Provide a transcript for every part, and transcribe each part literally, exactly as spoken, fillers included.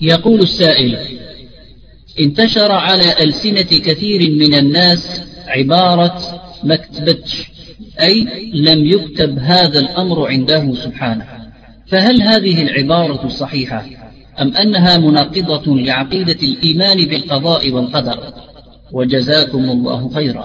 يقول السائل: انتشر على ألسنة كثير من الناس عبارة ما كتبتش، أي لم يكتب هذا الأمر عنده سبحانه، فهل هذه العبارة صحيحة أم أنها مناقضة لعقيدة الإيمان بالقضاء والقدر؟ وجزاكم الله خيرا.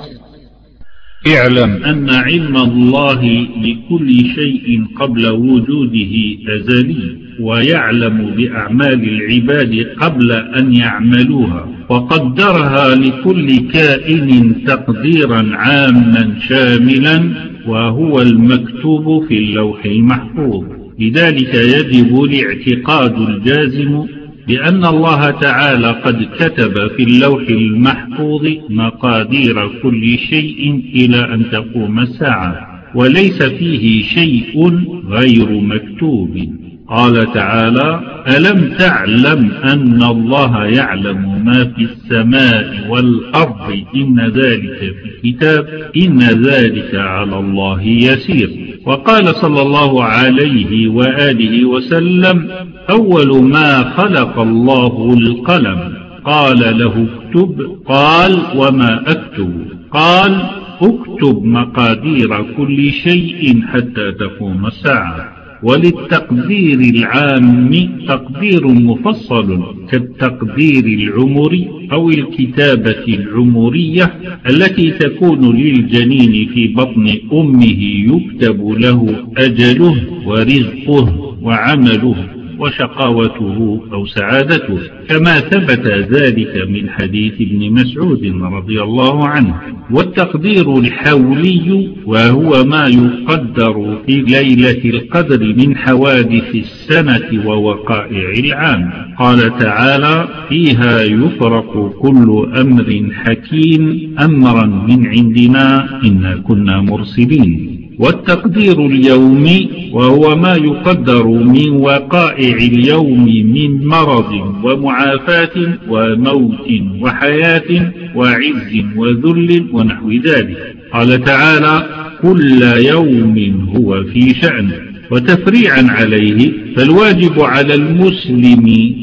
اعلم أن علم الله بكل شيء قبل وجوده أزلي، ويعلم بأعمال العباد قبل أن يعملوها، وقدرها لكل كائن تقديرا عاما شاملا، وهو المكتوب في اللوح المحفوظ. لذلك يجب الاعتقاد الجازم بأن الله تعالى قد كتب في اللوح المحفوظ مقادير كل شيء إلى أن تقوم الساعة، وليس فيه شيء غير مكتوب. قال تعالى: ألم تعلم أن الله يعلم ما في السماء والأرض إن ذلك في كتاب إن ذلك على الله يسير. وقال صلى الله عليه وآله وسلم: أول ما خلق الله القلم، قال له اكتب، قال وما أكتب؟ قال اكتب مقادير كل شيء حتى تقوم الساعة. وللتقدير العام تقدير مفصل كالتقدير العمري أو الكتابة العمرية التي تكون للجنين في بطن أمه، يكتب له أجله ورزقه وعمله وشقاوته أو سعادته، كما ثبت ذلك من حديث ابن مسعود رضي الله عنه. والتقدير الحولي وهو ما يقدر في ليلة القدر من حوادث السنة ووقائع العام. قال تعالى: فيها يفرق كل أمر حكيم أمرا من عندنا إنا كنا مرسلين. والتقدير اليومي وهو ما يقدر من وقائع اليوم من مرض ومعافاة وموت وحياة وعز وذل ونحو ذلك. قال تعالى: كل يوم هو في شأن. وتفريعا عليه فالواجب على المسلم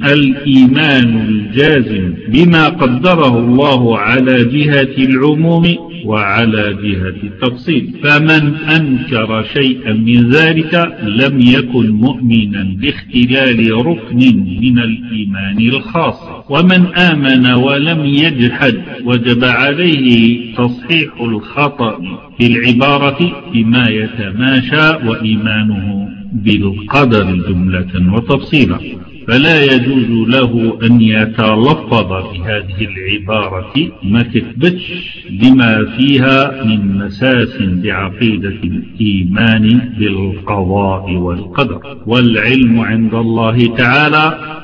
الإيمان الجازم بما قدره الله على جهة العموم وعلى جهة التفصيل، فمن أنكر شيئا من ذلك لم يكن مؤمنا باختلال ركن من الإيمان الخاص. ومن آمن ولم يجحد وجب عليه تصحيح الخطأ في العبارة بما يتماشى وإيمانه بالقدر جملة وتفصيلا، فلا يجوز له أن يتلفظ بهذه العبارة ما تثبتش بما فيها من مساس بعقيدة الإيمان بالقضاء والقدر. والعلم عند الله تعالى